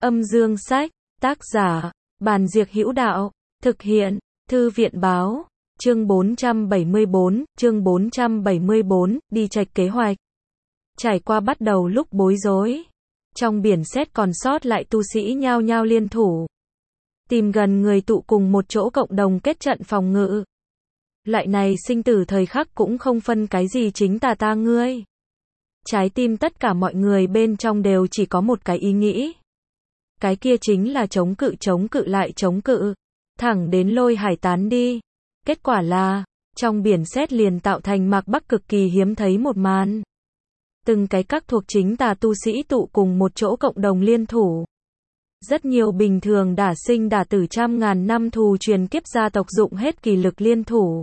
Âm dương sách, tác giả, Bàn Diệc Hữu Đạo, thực hiện, Thư viện báo, chương 474, đi trạch kế hoạch. Trải qua bắt đầu lúc bối rối. Trong biển sét còn sót lại tu sĩ nhao nhao liên thủ. Tìm gần người tụ cùng một chỗ cộng đồng kết trận phòng ngự. Loại này sinh tử thời khắc cũng không phân cái gì chính ta ngươi. Trái tim tất cả mọi người bên trong đều chỉ có một cái ý nghĩ. Cái kia chính là chống cự lại chống cự. Thẳng đến Lôi Hải tán đi. Kết quả là, trong biển sét liền tạo thành mạc bắc cực kỳ hiếm thấy một màn. Từng cái các thuộc chính tà tu sĩ tụ cùng một chỗ cộng đồng liên thủ. Rất nhiều bình thường đả sinh đả tử trăm ngàn năm thù truyền kiếp gia tộc dụng hết kỳ lực liên thủ.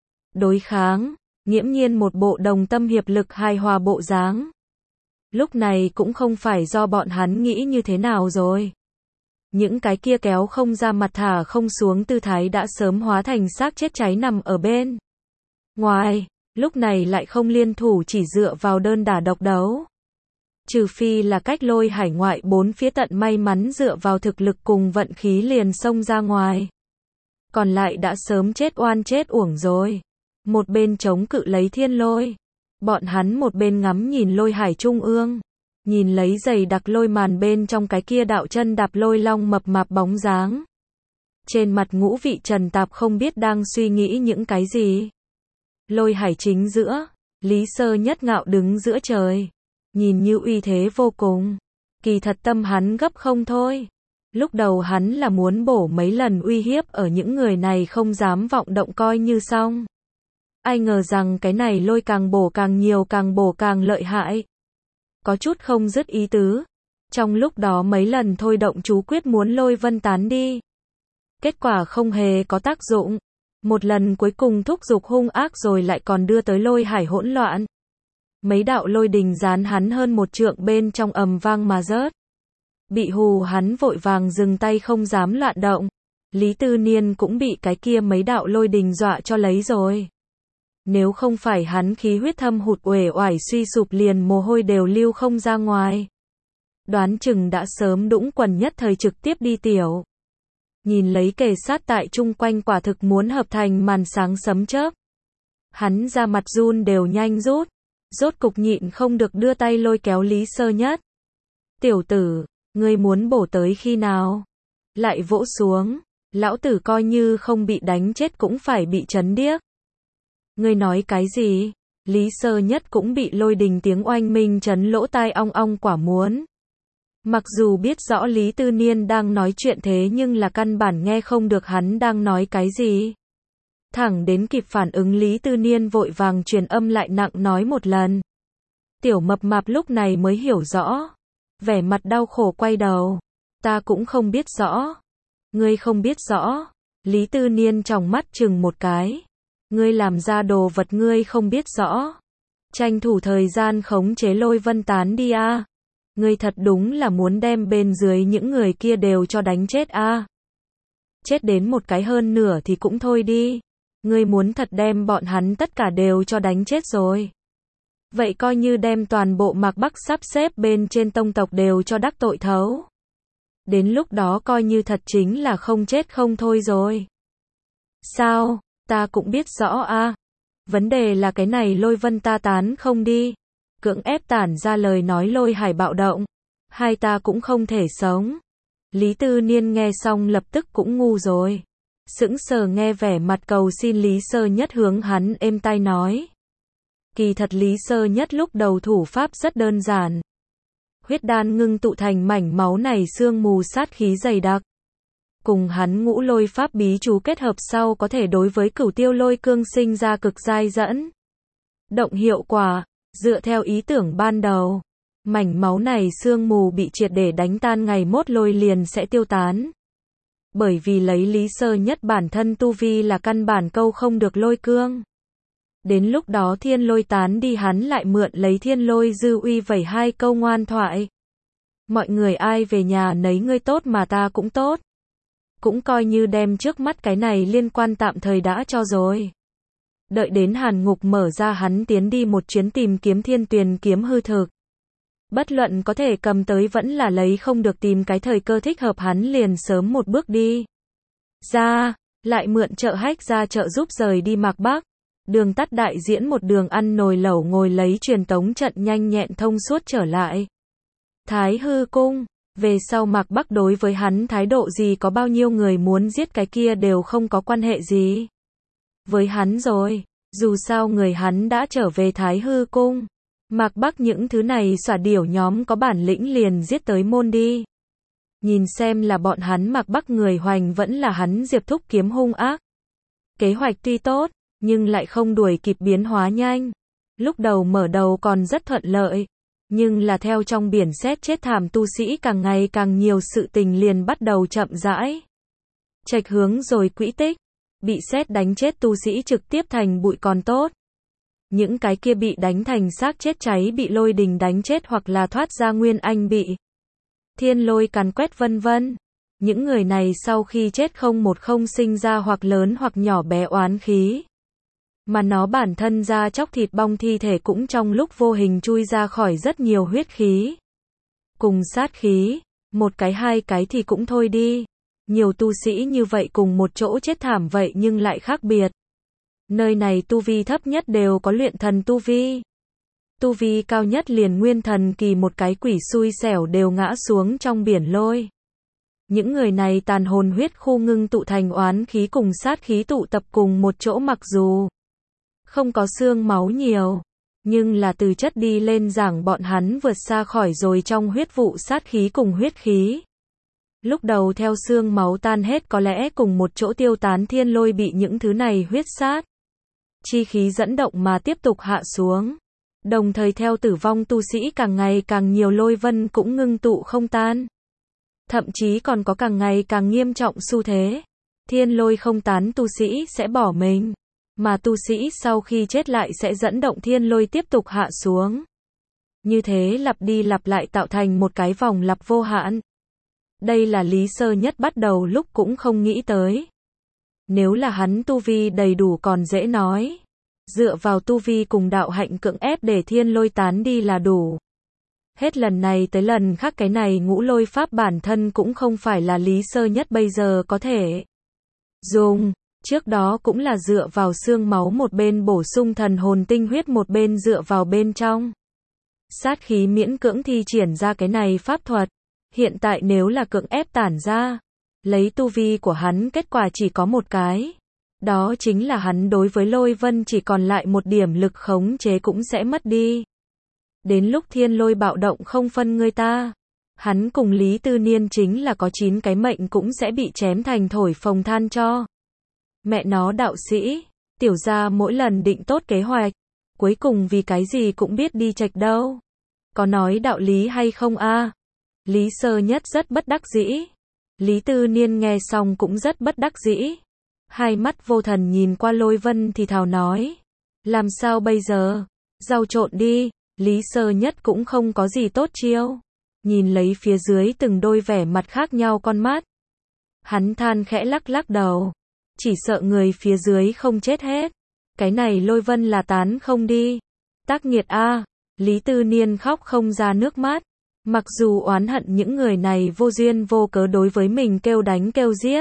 Đối kháng, nghiễm nhiên một bộ đồng tâm hiệp lực hài hòa bộ dáng. Lúc này cũng không phải do bọn hắn nghĩ như thế nào rồi. Những cái kia kéo không ra mặt thả không xuống tư thái đã sớm hóa thành xác chết cháy nằm ở bên ngoài, lúc này lại không liên thủ chỉ dựa vào đơn đả độc đấu. Trừ phi là cách Lôi Hải ngoại bốn phía tận may mắn dựa vào thực lực cùng vận khí liền xông ra ngoài. Còn lại đã sớm chết oan chết uổng rồi. Một bên chống cự lấy thiên lôi. Bọn hắn một bên ngắm nhìn Lôi Hải trung ương. Nhìn lấy dày đặc lôi màn bên trong cái kia đạo chân đạp lôi long mập mạp bóng dáng. Trên mặt ngũ vị trần tạp không biết đang suy nghĩ những cái gì. Lôi Hải chính giữa, Lý Sơ Nhất ngạo đứng giữa trời. Nhìn như uy thế vô cùng. Kỳ thật tâm hắn gấp không thôi. Lúc đầu hắn là muốn bổ mấy lần uy hiếp ở những người này không dám vọng động coi như xong. Ai ngờ rằng cái này lôi càng bổ càng nhiều càng bổ càng lợi hại. Có chút không dứt ý tứ. Trong lúc đó mấy lần thôi động chú quyết muốn lôi vân tán đi. Kết quả không hề có tác dụng. Một lần cuối cùng thúc giục hung ác rồi lại còn đưa tới Lôi Hải hỗn loạn. Mấy đạo lôi đình dán hắn hơn một trượng bên trong ầm vang mà rớt. Bị hù hắn vội vàng dừng tay không dám loạn động. Lý Tư Niên cũng bị cái kia mấy đạo lôi đình dọa cho lấy rồi. Nếu không phải hắn khí huyết thâm hụt uể oải suy sụp liền mồ hôi đều lưu không ra ngoài. Đoán chừng đã sớm đũng quần nhất thời trực tiếp đi tiểu. Nhìn lấy kề sát tại chung quanh quả thực muốn hợp thành màn sáng sấm chớp. Hắn ra mặt run đều nhanh rút. Rốt cục nhịn không được đưa tay lôi kéo Lý Sơ Nhất. Tiểu tử, ngươi muốn bổ tới khi nào? Lại vỗ xuống. Lão tử coi như không bị đánh chết cũng phải bị chấn điếc. Ngươi nói cái gì? Lý Sơ Nhất cũng bị lôi đình tiếng oanh minh chấn lỗ tai ong ong quả muốn. Mặc dù biết rõ Lý Tư Niên đang nói chuyện thế nhưng là căn bản nghe không được hắn đang nói cái gì. Thẳng đến kịp phản ứng Lý Tư Niên vội vàng truyền âm lại nặng nói một lần. Tiểu mập mạp lúc này mới hiểu rõ. Vẻ mặt đau khổ quay đầu. Ta cũng không biết rõ. Ngươi không biết rõ. Lý Tư Niên tròng mắt chừng một cái. Ngươi làm ra đồ vật ngươi không biết rõ. Tranh thủ thời gian khống chế lôi vân tán đi a. Ngươi thật đúng là muốn đem bên dưới những người kia đều cho đánh chết a. Chết đến một cái hơn nửa thì cũng thôi đi. Ngươi muốn thật đem bọn hắn tất cả đều cho đánh chết rồi. Vậy coi như đem toàn bộ Mạc Bắc sắp xếp bên trên tông tộc đều cho đắc tội thấu. Đến lúc đó coi như thật chính là không chết không thôi rồi. Sao? Ta cũng biết rõ a. Vấn đề là cái này lôi vân ta tán không đi. Cưỡng ép tản ra lời nói Lôi Hải bạo động. Hai ta cũng không thể sống. Lý Tư Niên nghe xong lập tức cũng ngu rồi. Sững sờ nghe vẻ mặt cầu xin Lý Sơ Nhất hướng hắn êm tai nói. Kỳ thật Lý Sơ Nhất lúc đầu thủ pháp rất đơn giản. Huyết đan ngưng tụ thành mảnh máu này sương mù sát khí dày đặc. Cùng hắn ngũ lôi pháp bí chú kết hợp sau có thể đối với cửu tiêu lôi cương sinh ra cực giai dẫn. Động hiệu quả, dựa theo ý tưởng ban đầu. Mảnh máu này sương mù bị triệt để đánh tan ngày mốt lôi liền sẽ tiêu tán. Bởi vì lấy Lý Sơ Nhất bản thân tu vi là căn bản câu không được lôi cương. Đến lúc đó thiên lôi tán đi hắn lại mượn lấy thiên lôi dư uy vẩy hai câu ngoan thoại. Mọi người ai về nhà nấy ngươi tốt mà ta cũng tốt. Cũng coi như đem trước mắt cái này liên quan tạm thời đã cho rồi. Đợi đến hàn ngục mở ra hắn tiến đi một chuyến tìm kiếm thiên tuyền kiếm hư thực. Bất luận có thể cầm tới vẫn là lấy không được, tìm cái thời cơ thích hợp hắn liền sớm một bước đi ra, lại mượn trợ hách ra trợ giúp rời đi Mạc Bắc. Đường tắt đại diễn một đường ăn nồi lẩu ngồi lấy truyền tống trận nhanh nhẹn thông suốt trở lại Thái Hư Cung. Về sau Mạc Bắc đối với hắn thái độ gì, có bao nhiêu người muốn giết cái kia đều không có quan hệ gì với hắn rồi. Dù sao người hắn đã trở về Thái Hư Cung. Mạc Bắc những thứ này xỏa điểu nhóm có bản lĩnh liền giết tới môn đi. Nhìn xem là bọn hắn Mạc Bắc người hoành vẫn là hắn Diệp Thúc kiếm hung ác. Kế hoạch tuy tốt, nhưng lại không đuổi kịp biến hóa nhanh. Lúc đầu mở đầu còn rất thuận lợi, nhưng là theo trong biển sét chết thảm tu sĩ càng ngày càng nhiều, sự tình liền bắt đầu chậm rãi chệch hướng rồi quỹ tích. Bị sét đánh chết tu sĩ trực tiếp thành bụi còn tốt. Những cái kia bị đánh thành xác chết cháy, bị lôi đình đánh chết hoặc là thoát ra nguyên anh bị thiên lôi càn quét vân vân. Những người này sau khi chết không sinh ra hoặc lớn hoặc nhỏ bé oán khí. Mà nó bản thân ra chóc thịt bong thi thể cũng trong lúc vô hình chui ra khỏi rất nhiều huyết khí. Cùng sát khí, một cái hai cái thì cũng thôi đi. Nhiều tu sĩ như vậy cùng một chỗ chết thảm vậy nhưng lại khác biệt. Nơi này tu vi thấp nhất đều có luyện thần tu vi. Tu vi cao nhất liền nguyên thần kỳ, một cái quỷ xui xẻo đều ngã xuống trong biển lôi. Những người này tàn hồn huyết khu ngưng tụ thành oán khí cùng sát khí tụ tập cùng một chỗ, mặc dù không có xương máu nhiều, nhưng là từ chất đi lên giảng bọn hắn vượt xa khỏi rồi trong huyết vụ sát khí cùng huyết khí. Lúc đầu theo xương máu tan hết có lẽ cùng một chỗ tiêu tán, thiên lôi bị những thứ này huyết sát chi khí dẫn động mà tiếp tục hạ xuống. Đồng thời theo tử vong tu sĩ càng ngày càng nhiều, lôi vân cũng ngưng tụ không tan. Thậm chí còn có càng ngày càng nghiêm trọng xu thế. Thiên lôi không tán tu sĩ sẽ bỏ mình, mà tu sĩ sau khi chết lại sẽ dẫn động thiên lôi tiếp tục hạ xuống. Như thế lặp đi lặp lại tạo thành một cái vòng lặp vô hạn. Đây là Lý Sơ Nhất bắt đầu lúc cũng không nghĩ tới. Nếu là hắn tu vi đầy đủ còn dễ nói. Dựa vào tu vi cùng đạo hạnh cưỡng ép để thiên lôi tán đi là đủ. Hết lần này tới lần khác cái này ngũ lôi pháp bản thân cũng không phải là Lý Sơ Nhất bây giờ có thể dùng. Trước đó cũng là dựa vào xương máu một bên bổ sung thần hồn tinh huyết, một bên dựa vào bên trong sát khí miễn cưỡng thi triển ra cái này pháp thuật. Hiện tại nếu là cưỡng ép tản ra, lấy tu vi của hắn kết quả chỉ có một cái. Đó chính là hắn đối với lôi vân chỉ còn lại một điểm lực khống chế cũng sẽ mất đi. Đến lúc thiên lôi bạo động không phân người ta. Hắn cùng Lý Tư Niên chính là có 9 cái mệnh cũng sẽ bị chém thành thổi phồng than cho. Mẹ nó đạo sĩ, tiểu gia mỗi lần định tốt kế hoạch, cuối cùng vì cái gì cũng biết đi chệch đâu. Có nói đạo lý hay không a? Lý Sơ Nhất rất bất đắc dĩ. Lý Tư Niên nghe xong cũng rất bất đắc dĩ. Hai mắt vô thần nhìn qua lôi vân thì thào nói. Làm sao bây giờ? Rau trộn đi. Lý Sơ Nhất cũng không có gì tốt chiêu. Nhìn lấy phía dưới từng đôi vẻ mặt khác nhau con mắt. Hắn than khẽ lắc lắc đầu. Chỉ sợ người phía dưới không chết hết. Cái này lôi vân là tán không đi. Tác nghiệt a. Lý Tư Niên khóc không ra nước mắt. Mặc dù oán hận những người này vô duyên vô cớ đối với mình kêu đánh kêu giết.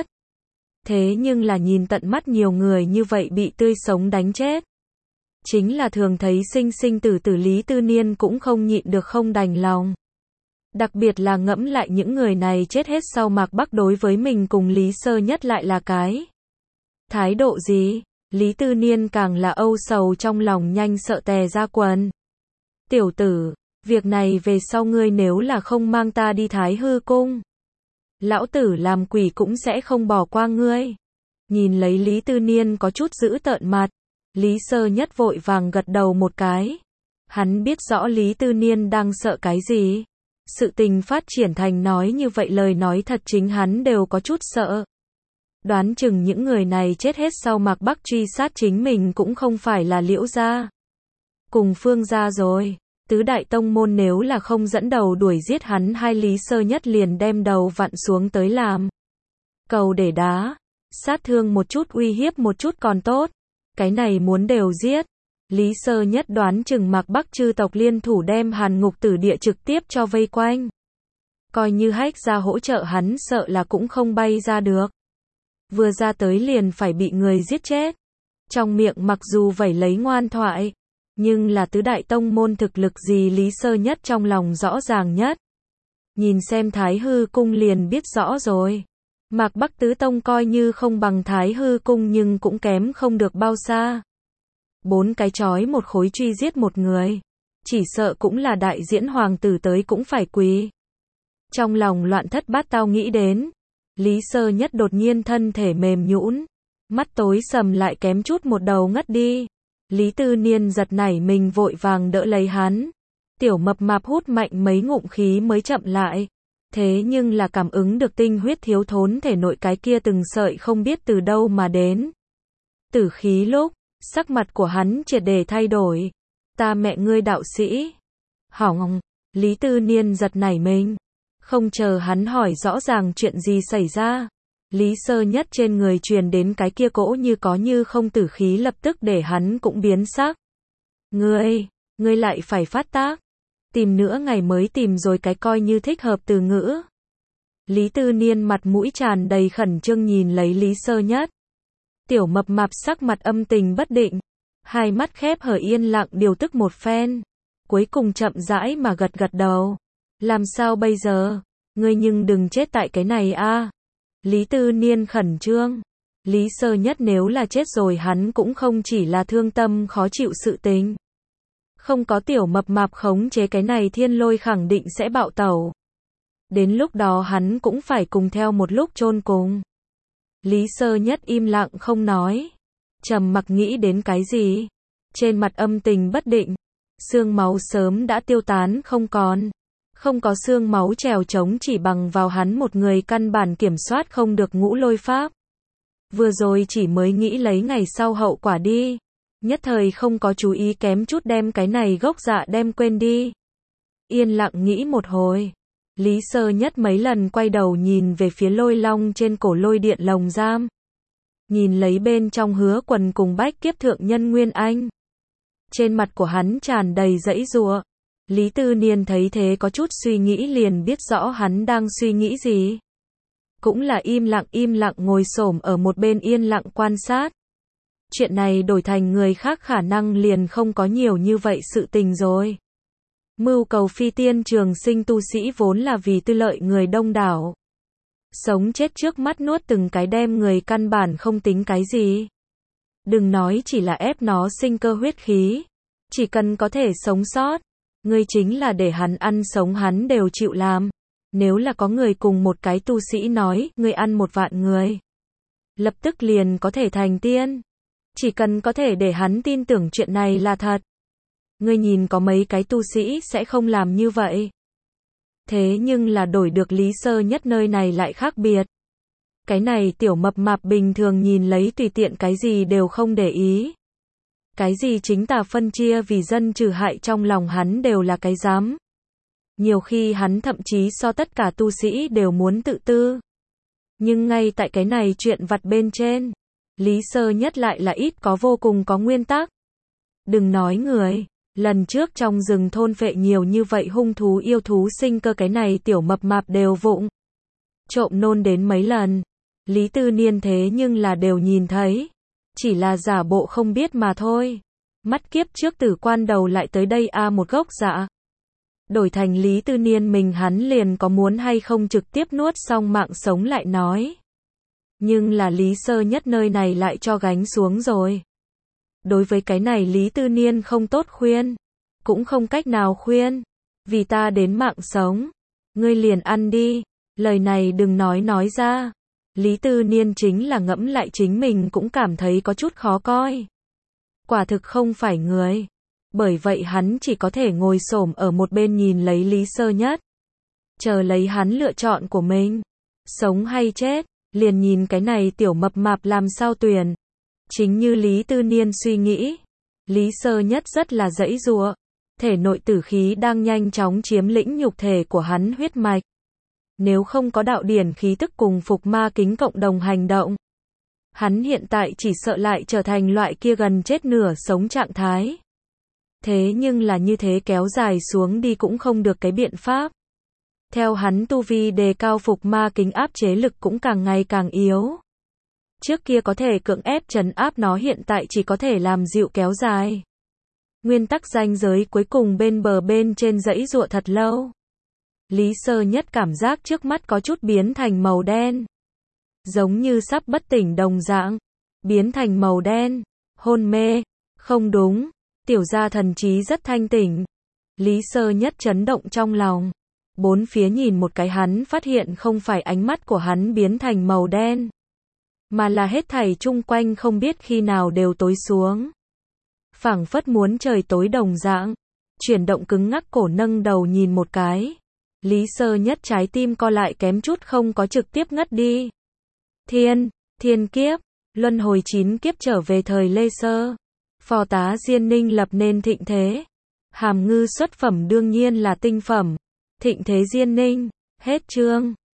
Thế nhưng là nhìn tận mắt nhiều người như vậy bị tươi sống đánh chết. Chính là thường thấy sinh sinh tử tử, Lý Tư Niên cũng không nhịn được không đành lòng. Đặc biệt là ngẫm lại những người này chết hết sau Mạc Bắc đối với mình cùng Lý Sơ Nhất lại là cái thái độ gì? Lý Tư Niên càng là âu sầu trong lòng, nhanh sợ tè ra quần. Tiểu tử, việc này về sau ngươi nếu là không mang ta đi Thái Hư Cung, lão tử làm quỷ cũng sẽ không bỏ qua ngươi. Nhìn lấy Lý Tư Niên có chút dữ tợn mặt, Lý Sơ Nhất vội vàng gật đầu một cái. Hắn biết rõ Lý Tư Niên đang sợ cái gì. Sự tình phát triển thành nói như vậy, lời nói thật chính hắn đều có chút sợ. Đoán chừng những người này chết hết sau Mạc Bắc truy sát chính mình cũng không phải là Liễu gia cùng Phương gia rồi. Tứ đại tông môn nếu là không dẫn đầu đuổi giết hắn, hai Lý Sơ Nhất liền đem đầu vặn xuống tới làm cầu để đá. Sát thương một chút, uy hiếp một chút còn tốt. Cái này muốn đều giết. Lý Sơ Nhất đoán chừng Mạc Bắc chư tộc liên thủ đem Hàn Ngục Tử Địa trực tiếp cho vây quanh. Coi như Hách ra hỗ trợ hắn sợ là cũng không bay ra được. Vừa ra tới liền phải bị người giết chết. Trong miệng mặc dù vẩy lấy ngoan thoại, nhưng là tứ đại tông môn thực lực gì Lý Sơ Nhất trong lòng rõ ràng nhất. Nhìn xem Thái Hư Cung liền biết rõ rồi. Mạc Bắc tứ tông coi như không bằng Thái Hư Cung nhưng cũng kém không được bao xa. 4 cái chói một khối truy giết một người. Chỉ sợ cũng là đại diễn hoàng tử tới cũng phải quỳ. Trong lòng loạn thất bát tao nghĩ đến. Lý Sơ Nhất đột nhiên thân thể mềm nhũn, mắt tối sầm lại kém chút một đầu ngất đi. Lý Tư Niên giật nảy mình vội vàng đỡ lấy hắn. Tiểu mập mạp hút mạnh mấy ngụm khí mới chậm lại. Thế nhưng là cảm ứng được tinh huyết thiếu thốn thể nội cái kia từng sợi không biết từ đâu mà đến. Tử khí lúc, sắc mặt của hắn triệt để thay đổi. Ta mẹ ngươi đạo sĩ. Hỏng, Lý Tư Niên giật nảy mình. Không chờ hắn hỏi rõ ràng chuyện gì xảy ra. Lý Sơ Nhất trên người truyền đến cái kia cỗ như có như không tử khí lập tức để hắn cũng biến sắc. Ngươi lại phải phát tác. Tìm nữa ngày mới tìm rồi cái coi như thích hợp từ ngữ. Lý Tư Niên mặt mũi tràn đầy khẩn trương nhìn lấy Lý Sơ Nhất. Tiểu mập mạp sắc mặt âm tình bất định. Hai mắt khép hở yên lặng điều tức một phen. Cuối cùng chậm rãi mà gật gật đầu. Làm sao bây giờ? Ngươi nhưng đừng chết tại cái này a. Lý Tư Niên khẩn trương. Lý Sơ Nhất nếu là chết rồi hắn cũng không chỉ là thương tâm khó chịu sự tình. Không có tiểu mập mạp khống chế cái này thiên lôi khẳng định sẽ bạo tẩu. Đến lúc đó hắn cũng phải cùng theo một lúc chôn cùng. Lý Sơ Nhất im lặng không nói. Trầm mặc nghĩ đến cái gì? Trên mặt âm tình bất định. Xương máu sớm đã tiêu tán không còn. Không có xương máu trèo trống chỉ bằng vào hắn một người căn bản kiểm soát không được ngũ lôi pháp. Vừa rồi chỉ mới nghĩ lấy ngày sau hậu quả đi. Nhất thời không có chú ý kém chút đem cái này gốc dạ đem quên đi. Yên lặng nghĩ một hồi. Lý Sơ Nhất mấy lần quay đầu nhìn về phía lôi long trên cổ lôi điện lồng giam. Nhìn lấy bên trong Hứa Quần cùng Bách Kiếp Thượng Nhân Nguyên Anh. Trên mặt của hắn tràn đầy giãy giụa. Lý Tư Niên thấy thế có chút suy nghĩ liền biết rõ hắn đang suy nghĩ gì. Cũng là im lặng ngồi xổm ở một bên yên lặng quan sát. Chuyện này đổi thành người khác khả năng liền không có nhiều như vậy sự tình rồi. Mưu cầu phi tiên trường sinh tu sĩ vốn là vì tư lợi người đông đảo. Sống chết trước mắt nuốt từng cái đem người căn bản không tính cái gì. Đừng nói chỉ là ép nó sinh cơ huyết khí. Chỉ cần có thể sống sót. Ngươi chính là để hắn ăn sống hắn đều chịu làm. Nếu là có người cùng một cái tu sĩ nói, ngươi ăn 1 vạn người. Lập tức liền có thể thành tiên. Chỉ cần có thể để hắn tin tưởng chuyện này là thật. Ngươi nhìn có mấy cái tu sĩ sẽ không làm như vậy. Thế nhưng là đổi được Lý Sơ Nhất nơi này lại khác biệt. Cái này tiểu mập mạp bình thường nhìn lấy tùy tiện cái gì đều không để ý. Cái gì chính tà phân chia vì dân trừ hại trong lòng hắn đều là cái dám. Nhiều khi hắn thậm chí so tất cả tu sĩ đều muốn tự tư. Nhưng ngay tại cái này chuyện vặt bên trên, Lý Sơ Nhất lại là ít có vô cùng có nguyên tắc. Đừng nói người, lần trước trong rừng thôn phệ nhiều như vậy hung thú yêu thú sinh cơ cái này tiểu mập mạp đều vụng. Trộm nôn đến mấy lần. Lý Tư Niên thế nhưng là đều nhìn thấy. Chỉ là giả bộ không biết mà thôi. Mắt kiếp trước Tử Quan đầu lại tới đây một gốc dạ. Đổi thành Lý Tư Niên mình hắn liền có muốn hay không trực tiếp nuốt xong mạng sống lại nói. Nhưng là Lý Sơ Nhất nơi này lại cho gánh xuống rồi. Đối với cái này Lý Tư Niên không tốt khuyên. Cũng không cách nào khuyên. Vì ta đến mạng sống. Ngươi liền ăn đi. Lời này đừng nói ra. Lý Tư Niên chính là ngẫm lại chính mình cũng cảm thấy có chút khó coi. Quả thực không phải người. Bởi vậy hắn chỉ có thể ngồi xổm ở một bên nhìn lấy Lý Sơ Nhất. Chờ lấy hắn lựa chọn của mình. Sống hay chết, liền nhìn cái này tiểu mập mạp làm sao tuyển. Chính như Lý Tư Niên suy nghĩ. Lý Sơ Nhất rất là giãy giụa. Thể nội tử khí đang nhanh chóng chiếm lĩnh nhục thể của hắn huyết mạch. Nếu không có đạo điển khí tức cùng phục ma kính cộng đồng hành động, Hắn hiện tại chỉ sợ lại trở thành loại kia gần chết nửa sống trạng thái. Thế nhưng là như thế kéo dài xuống đi cũng không được cái biện pháp. Theo hắn tu vi đề cao phục ma kính áp chế lực cũng càng ngày càng yếu. Trước kia có thể cưỡng ép trấn áp nó hiện tại chỉ có thể làm dịu kéo dài. Nguyên tắc ranh giới cuối cùng bên bờ bên trên dãy dụa thật lâu. Lý Sơ Nhất cảm giác trước mắt có chút biến thành màu đen. Giống như sắp bất tỉnh đồng dạng. Biến thành màu đen. Hôn mê. Không đúng. Tiểu gia thần trí rất thanh tỉnh. Lý Sơ Nhất chấn động trong lòng. Bốn phía nhìn một cái hắn phát hiện không phải ánh mắt của hắn biến thành màu đen. Mà là hết thảy chung quanh không biết khi nào đều tối xuống. Phảng phất muốn trời tối đồng dạng. Chuyển động cứng ngắc cổ nâng đầu nhìn một cái. Lý Sơ Nhất trái tim co lại kém chút không có trực tiếp ngất đi. Thiên kiếp, luân hồi 9 kiếp trở về thời Lê Sơ. Phò tá Diên Ninh lập nên thịnh thế. Hàm Ngư xuất phẩm đương nhiên là tinh phẩm. Thịnh thế Diên Ninh, hết chương.